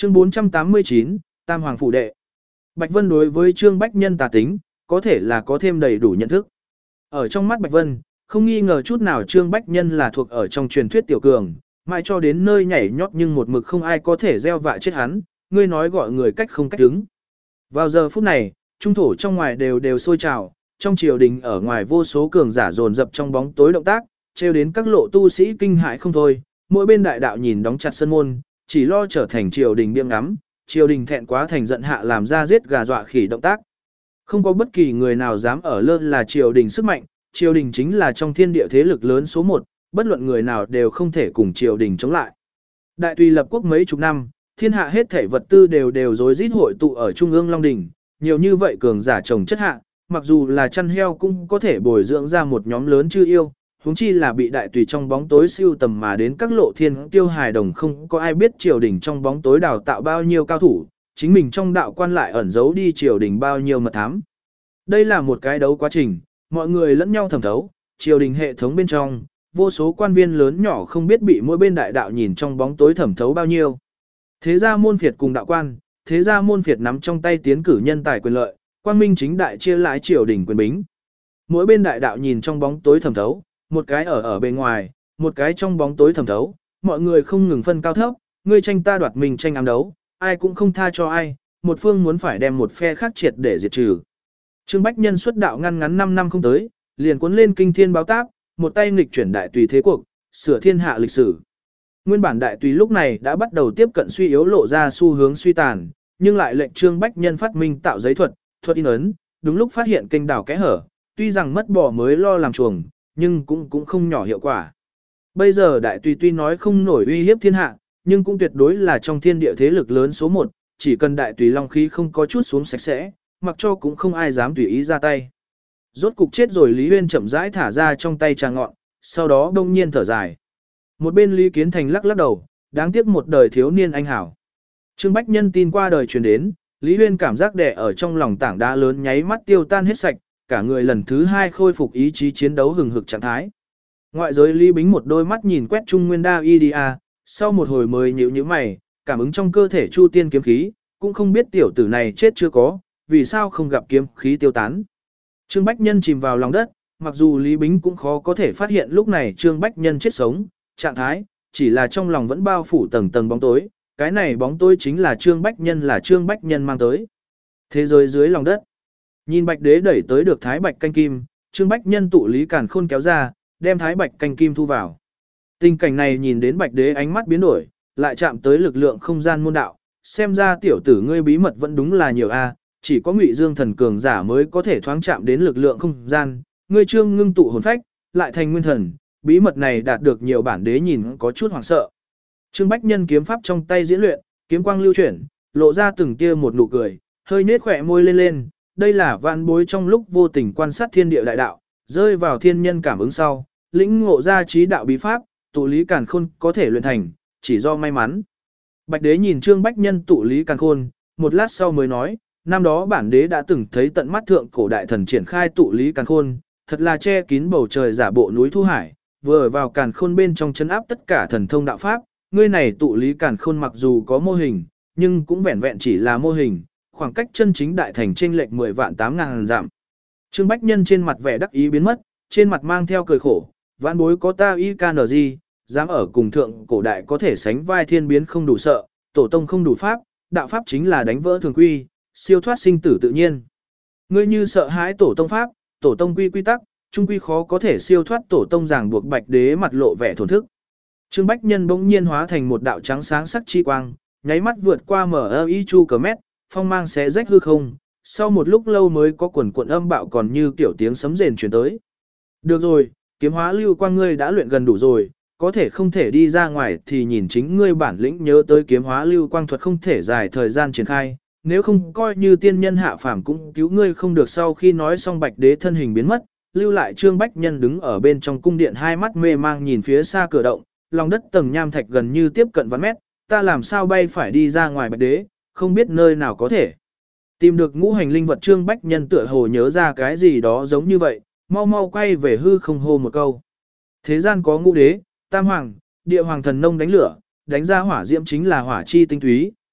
Chương 489, Tam Hoàng Phủ Đệ. Bạch Vân đối với Trương Bách Nhân tà tính, có thể là có thêm đầy đủ nhận thức. Ở trong mắt Bạch Vân, không nghi ngờ chút nào Trương Bách Nhân là thuộc ở trong truyền thuyết tiểu cường, mãi cho đến nơi nhảy nhót nhưng một mực không ai có thể gieo vạ chết hắn, ngươi nói gọi người cách không cách đứng. Vào giờ phút này, trung thổ trong ngoài đều sôi trào, trong triều đình ở ngoài vô số cường giả dồn dập trong bóng tối động tác, trêu đến các lộ tu sĩ kinh hãi không thôi, mỗi bên đại đạo nhìn đóng chặt sân môn, chỉ lo trở thành triều đình biếng ngắm, triều đình thẹn quá thành giận hạ làm ra giết gà dọa khỉ động tác. Không có bất kỳ người nào dám ở lơ là triều đình sức mạnh, triều đình chính là trong thiên địa thế lực lớn số 1, bất luận người nào đều không thể cùng triều đình chống lại. Đại tùy lập quốc mấy chục năm, thiên hạ hết thảy vật tư đều rối rít hội tụ ở trung ương Long Đỉnh, nhiều như vậy cường giả trồng chất hạ, mặc dù là chăn heo cũng có thể bồi dưỡng ra một nhóm lớn chư yêu, huống chi là bị đại tùy trong bóng tối siêu tầm mà đến các lộ thiên tiêu hài đồng, không có ai biết triều đình trong bóng tối đào tạo bao nhiêu cao thủ, chính mình trong đạo quan lại ẩn giấu đi triều đình bao nhiêu mật thám. Đây là một cái đấu quá trình, mọi người lẫn nhau thẩm thấu, triều đình hệ thống bên trong, vô số quan viên lớn nhỏ không biết bị mỗi bên đại đạo nhìn trong bóng tối thẩm thấu bao nhiêu. Thế gia môn phiệt cùng đạo quan, thế gia môn phiệt nắm trong tay tiến cử nhân tài quyền lợi, quang minh chính đại chia lãi triều đình quyền bính. Mỗi bên đại đạo nhìn trong bóng tối thẩm thấu, một cái ở bên ngoài, một cái trong bóng tối thẩm thấu, mọi người không ngừng phân cao thấp, ngươi tranh ta đoạt mình tranh ám đấu, ai cũng không tha cho ai, một phương muốn phải đem một phe khác triệt để diệt trừ. Trương Bách Nhân xuất đạo ngăn 5 năm không tới, liền cuốn lên kinh thiên báo táp, một tay nghịch chuyển đại tùy thế cuộc, sửa thiên hạ lịch sử. Nguyên bản đại tùy lúc này đã bắt đầu tiếp cận suy yếu, lộ ra xu hướng suy tàn, nhưng lại lệnh Trương Bách Nhân phát minh tạo giấy thuật in ấn, đúng lúc phát hiện kênh đào kẽ hở, tuy rằng mất bò mới lo làm chuồng, nhưng cũng không nhỏ hiệu quả. Bây giờ đại tùy tuy nói không nổi uy hiếp thiên hạ, nhưng cũng tuyệt đối là trong thiên địa thế lực lớn số 1, chỉ cần đại tùy long khí không có chút xuống sạch sẽ, mặc cho cũng không ai dám tùy ý ra tay. Rốt cục chết rồi, Lý Huyên chậm rãi thả ra trong tay trà ngọn, sau đó đông nhiên thở dài. Một bên Lý Kiến Thành lắc đầu, đáng tiếc một đời thiếu niên anh hảo. Trương Bách Nhân tin qua đời truyền đến, Lý Huyên cảm giác đè ở trong lòng tảng đá lớn nháy mắt tiêu tan hết sạch, cả người lần thứ 2 khôi phục ý chí chiến đấu hừng hực trạng thái. Ngoại giới Lý Bính một đôi mắt nhìn quét Trung Nguyên Đa Idia, sau một hồi mới nhíu mày, cảm ứng trong cơ thể Chu Tiên kiếm khí, cũng không biết tiểu tử này chết chưa có, vì sao không gặp kiếm khí tiêu tán. Trương Bách Nhân chìm vào lòng đất, mặc dù Lý Bính cũng khó có thể phát hiện lúc này Trương Bách Nhân chết sống, trạng thái, chỉ là trong lòng vẫn bao phủ tầng tầng bóng tối, cái này bóng tối chính là Trương Bách Nhân mang tới. Thế giới dưới lòng đất. Nhìn Bạch Đế đẩy tới được Thái Bạch canh kim, Trương Bách Nhân tụ Lý Càn Khôn kéo ra, đem Thái Bạch canh kim thu vào. Tình cảnh này nhìn đến Bạch Đế ánh mắt biến đổi, lại chạm tới lực lượng không gian môn đạo, xem ra tiểu tử ngươi bí mật vẫn đúng là nhiều a, chỉ có Ngụy Dương thần cường giả mới có thể thoáng chạm đến lực lượng không gian, ngươi Trương ngưng tụ hồn phách, lại thành nguyên thần, bí mật này đạt được nhiều bản đế nhìn có chút hoảng sợ. Trương Bách Nhân kiếm pháp trong tay diễn luyện, kiếm quang lưu chuyển, lộ ra từng tia một nụ cười, hơi nết khỏe môi lên, đây là vạn bối trong lúc vô tình quan sát thiên địa đại đạo, rơi vào thiên nhân cảm ứng sau, lĩnh ngộ ra trí đạo bí pháp, tụ Lý Càn Khôn có thể luyện thành, chỉ do may mắn. Bạch Đế nhìn Trương Bách Nhân tụ Lý Càn Khôn, một lát sau mới nói, năm đó bản đế đã từng thấy tận mắt thượng cổ đại thần triển khai tụ Lý Càn Khôn, thật là che kín bầu trời giả bộ núi Thu Hải, vừa vào Càn Khôn bên trong chấn áp tất cả thần thông đạo pháp, ngươi này tụ Lý Càn Khôn mặc dù có mô hình, nhưng cũng vẹn vẹn chỉ là mô hình, khoảng cách chân chính đại thành chênh lệch 10 vạn 8.000 dặm. Trương Bách Nhân trên mặt vẻ đắc ý biến mất, trên mặt mang theo cười khổ, vãn bối có ta y can gì, dám ở cùng thượng cổ đại có thể sánh vai thiên biến không đủ sợ, tổ tông không đủ pháp, đạo pháp chính là đánh vỡ thường quy, siêu thoát sinh tử tự nhiên. Ngươi như sợ hãi tổ tông pháp, tổ tông quy tắc, trung quy khó có thể siêu thoát tổ tông ràng buộc. Bạch Đế mặt lộ vẻ thổn thức. Trương Bách Nhân bỗng nhiên hóa thành một đạo trắng sáng sắc chi quang, nháy mắt vượt qua MI chu cờ mét, phong mang xé rách hư không, sau một lúc lâu mới có quần cuộn âm bạo còn như kiểu tiếng sấm rền truyền tới. Được rồi, kiếm hóa lưu quang ngươi đã luyện gần đủ rồi, có thể không thể đi ra ngoài thì nhìn chính ngươi bản lĩnh, nhớ tới kiếm hóa lưu quang thuật không thể dài thời gian triển khai, nếu không coi như tiên nhân hạ phàm cũng cứu ngươi không được. Sau khi nói xong Bạch Đế thân hình biến mất, lưu lại Trương Bách Nhân đứng ở bên trong cung điện, hai mắt mê mang nhìn phía xa cửa động, lòng đất tầng nham thạch gần như tiếp cận vạn mét, ta làm sao bay phải đi ra ngoài. Bạch Đế, không biết nơi nào có thể tìm được ngũ hành linh vật. Trương Bách Nhân tựa hồ nhớ ra cái gì đó giống như vậy, mau mau quay về hư không hô một câu. Thế gian có ngũ đế, tam hoàng, địa hoàng thần nông đánh lửa, đánh ra hỏa diễm chính là hỏa chi tinh túy,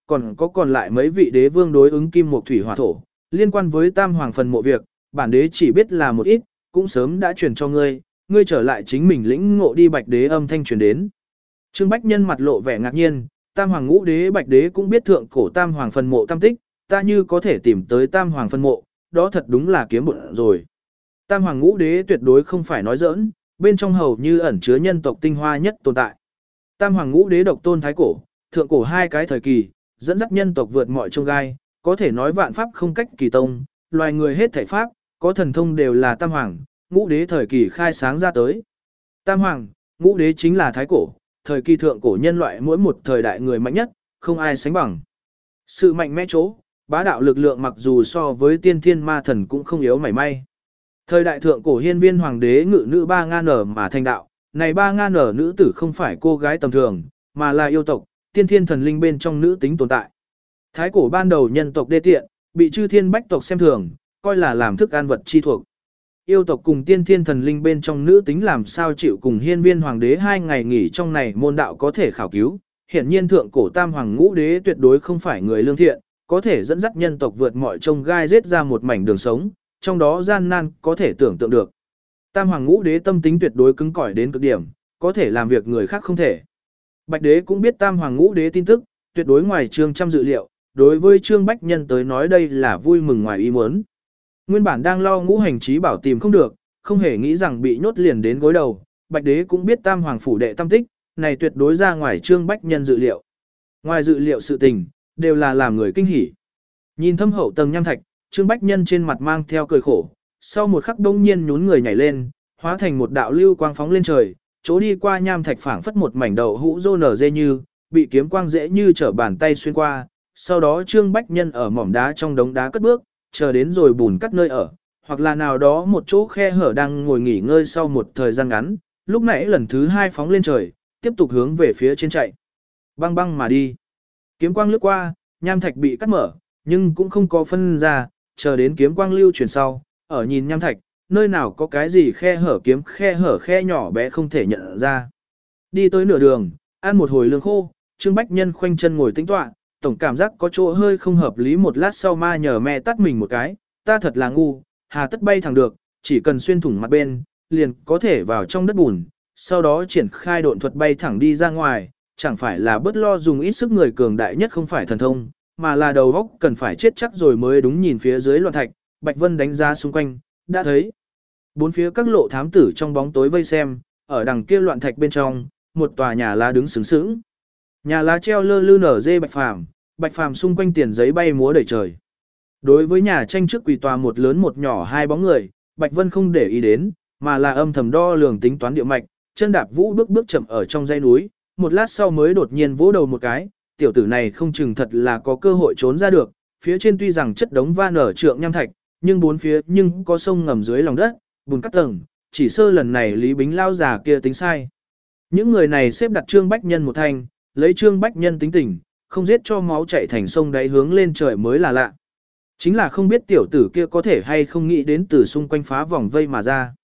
còn lại mấy vị đế vương đối ứng kim mộc thủy hỏa thổ, liên quan với tam hoàng phần mộ việc, bản đế chỉ biết là một ít, cũng sớm đã truyền cho ngươi, ngươi trở lại chính mình lĩnh ngộ đi. Bạch đế âm thanh truyền đến. Trương Bách Nhân mặt lộ vẻ ngạc nhiên, tam hoàng ngũ đế Bạch đế cũng biết thượng cổ tam hoàng phần mộ tam tích, ta như có thể tìm tới tam hoàng phần mộ, đó thật đúng là kiếm bụng rồi. Tam hoàng ngũ đế tuyệt đối không phải nói giỡn, bên trong hầu như ẩn chứa nhân tộc tinh hoa nhất tồn tại. Tam hoàng ngũ đế độc tôn thái cổ, thượng cổ hai cái thời kỳ, dẫn dắt nhân tộc vượt mọi chông gai, có thể nói vạn pháp không cách kỳ tông, loài người hết thảy pháp, có thần thông đều là tam hoàng, ngũ đế thời kỳ khai sáng ra tới. Tam hoàng, ngũ đế chính là thái cổ, thời kỳ thượng cổ nhân loại mỗi một thời đại người mạnh nhất, không ai sánh bằng. Sự mạnh mẽ chỗ, bá đạo lực lượng mặc dù so với tiên thiên ma thần cũng không yếu mảy may. Thời đại thượng cổ hiên viên hoàng đế ngự nữ 3 nở mà thành đạo, này 3 nở nữ tử không phải cô gái tầm thường, mà là yêu tộc, tiên thiên thần linh bên trong nữ tính tồn tại. Thái cổ ban đầu nhân tộc đê tiện, bị chư thiên bách tộc xem thường, coi là làm thức ăn vật chi thuộc. Yêu tộc cùng tiên thiên thần linh bên trong nữ tính làm sao chịu cùng hiên viên hoàng đế 2 ngày nghỉ trong này môn đạo có thể khảo cứu. Hiển nhiên thượng cổ tam hoàng ngũ đế tuyệt đối không phải người lương thiện, có thể dẫn dắt nhân tộc vượt mọi trông gai giết ra một mảnh đường sống, trong đó gian nan có thể tưởng tượng được. Tam hoàng ngũ đế tâm tính tuyệt đối cứng cỏi đến cực điểm, có thể làm việc người khác không thể. Bạch đế cũng biết tam hoàng ngũ đế tin tức, tuyệt đối ngoài Trương trăm dự liệu, đối với Trương Bách Nhân tới nói đây là vui mừng ngoài ý muốn. Nguyên bản đang lo ngũ hành trí bảo tìm không được, không hề nghĩ rằng bị nhốt liền đến gối đầu, Bạch đế cũng biết tam hoàng phủ đệ tâm tích, này tuyệt đối ra ngoài Trương Bách Nhân dự liệu. Ngoài dự liệu sự tình, đều là làm người kinh hỉ. Nhìn thâm hậu tầng nham thạch, Trương Bách Nhân trên mặt mang theo cười khổ, sau một khắc đông nhiên nhún người nhảy lên, hóa thành một đạo lưu quang phóng lên trời, chỗ đi qua nham thạch phảng phất một mảnh đậu hũ rô nở dê như, bị kiếm quang dễ như trở bàn tay xuyên qua, sau đó Trương Bách Nhân ở mỏm đá trong đống đá cất bước, chờ đến rồi bùn cắt nơi ở, hoặc là nào đó một chỗ khe hở đang ngồi nghỉ ngơi sau một thời gian ngắn, lúc nãy lần thứ 2 phóng lên trời, tiếp tục hướng về phía trên chạy. Băng băng mà đi. Kiếm quang lướt qua, nham thạch bị cắt mở, nhưng cũng không có phân ra, chờ đến kiếm quang lưu chuyển sau, ở nhìn nham thạch, nơi nào có cái gì khe hở kiếm khe hở khe nhỏ bé không thể nhận ra. Đi tới nửa đường, ăn một hồi lương khô, Trương Bách Nhân khoanh chân ngồi tĩnh tọa, tổng cảm giác có chỗ hơi không hợp lý. Một lát sau ma nhờ me tắt mình một cái, ta thật là ngu, hà tất bay thẳng được, chỉ cần xuyên thủng mặt bên, liền có thể vào trong đất bùn, sau đó triển khai độn thuật bay thẳng đi ra ngoài, chẳng phải là bớt lo dùng ít sức. Người cường đại nhất không phải thần thông, mà là đầu óc cần phải chết chắc rồi mới đúng. Nhìn phía dưới loạn thạch, Bạch Vân đánh giá xung quanh, đã thấy bốn phía các lộ thám tử trong bóng tối vây xem, ở đằng kia loạn thạch bên trong, một tòa nhà lá đứng sướng sướng. Nhà lá treo lơ lư nở dê bạch phàm xung quanh tiền giấy bay múa đầy trời. Đối với nhà tranh trước quỳ tòa một lớn một nhỏ 2 bóng người, Bạch Vân không để ý đến, mà là âm thầm đo lường tính toán địa mạch, chân đạp vũ bước chậm ở trong dãy núi, một lát sau mới đột nhiên vỗ đầu một cái, tiểu tử này không chừng thật là có cơ hội trốn ra được, phía trên tuy rằng chất đống va nở trượng nham thạch, nhưng bốn phía nhưng có sông ngầm dưới lòng đất, bùn cắt tầng, chỉ sơ lần này Lý Bính lao già kia tính sai. Những người này xếp đặt Trương Bách Nhân một thanh, lấy Trương Bách Nhân tính tình, không giết cho máu chảy thành sông đáy hướng lên trời mới là lạ. Chính là không biết tiểu tử kia có thể hay không nghĩ đến từ xung quanh phá vòng vây mà ra.